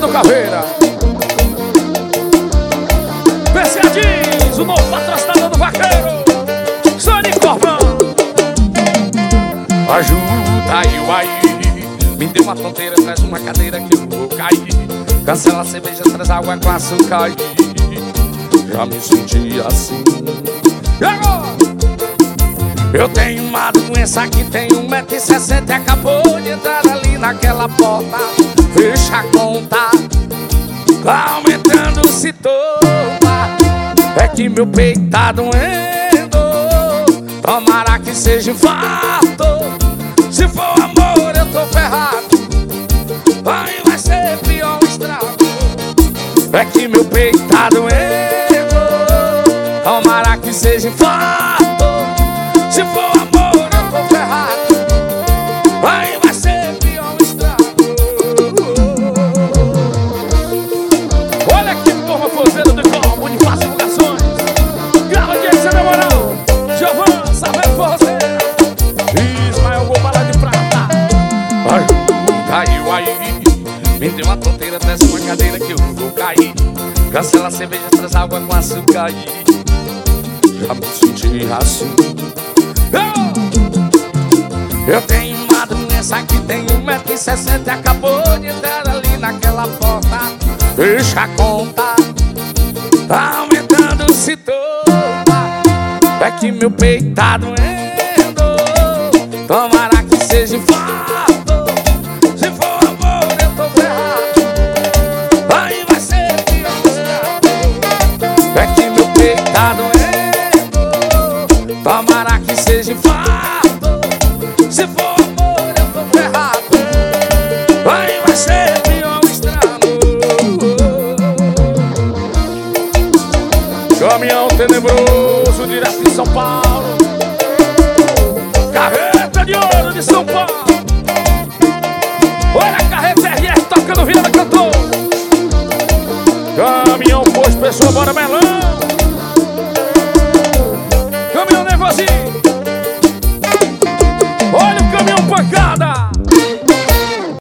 do Caveira. PCA Jeans, o novo patrocinador do Vaqueiro, Sônia Corvão. Ajuda eu aí, me deu uma tonteira, traz uma cadeira que eu vou cair. Cancela a cerveja, traz água com açúcar. Já me senti assim. E agora? Eu tenho uma doença que tem 1,60 m e acabou de entrar ali naquela porta. Fecha a conta, tá aumentando o sintoma. É que meu peito tá doendo, tomara que seja infarto. Se for amor eu tô ferrado, aí vai ser pior o estrago. É que meu peito tá doendo, tomara que seja infarto. Se for amor eu tô ferrado, aí vai ser pior o estrago. Olha que porra forzeira do Corpo de Fácil Divulgações. Grava audiência, meu moral. Giovanna, saber forzeira. Ismael, vou falar de prata. Ai, caiu aí. Me deu uma tonteira, desce uma cadeira que eu vou cair. Cancela a cerveja, traz água com açúcar. Já me senti assim. Eu tenho uma doença que tem 1,60 m e acabou de entrar ali naquela porta. Fecha a conta, tá aumentando o sintoma. É que meu peito tá doendo, tomara que seja infarto. Se for amor eu tô ferrado, aí vai ser pior o estrago. É que meu peito tá doendo, tomara que seja infarto. Se for amor eu tô ferrado, aí vai ser pior o estrago. Caminhão tenebroso direto de São Paulo, carreta de ouro de São Paulo.